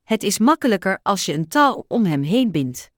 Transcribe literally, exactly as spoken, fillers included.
Het is makkelijker als je een touw om hem heen bindt.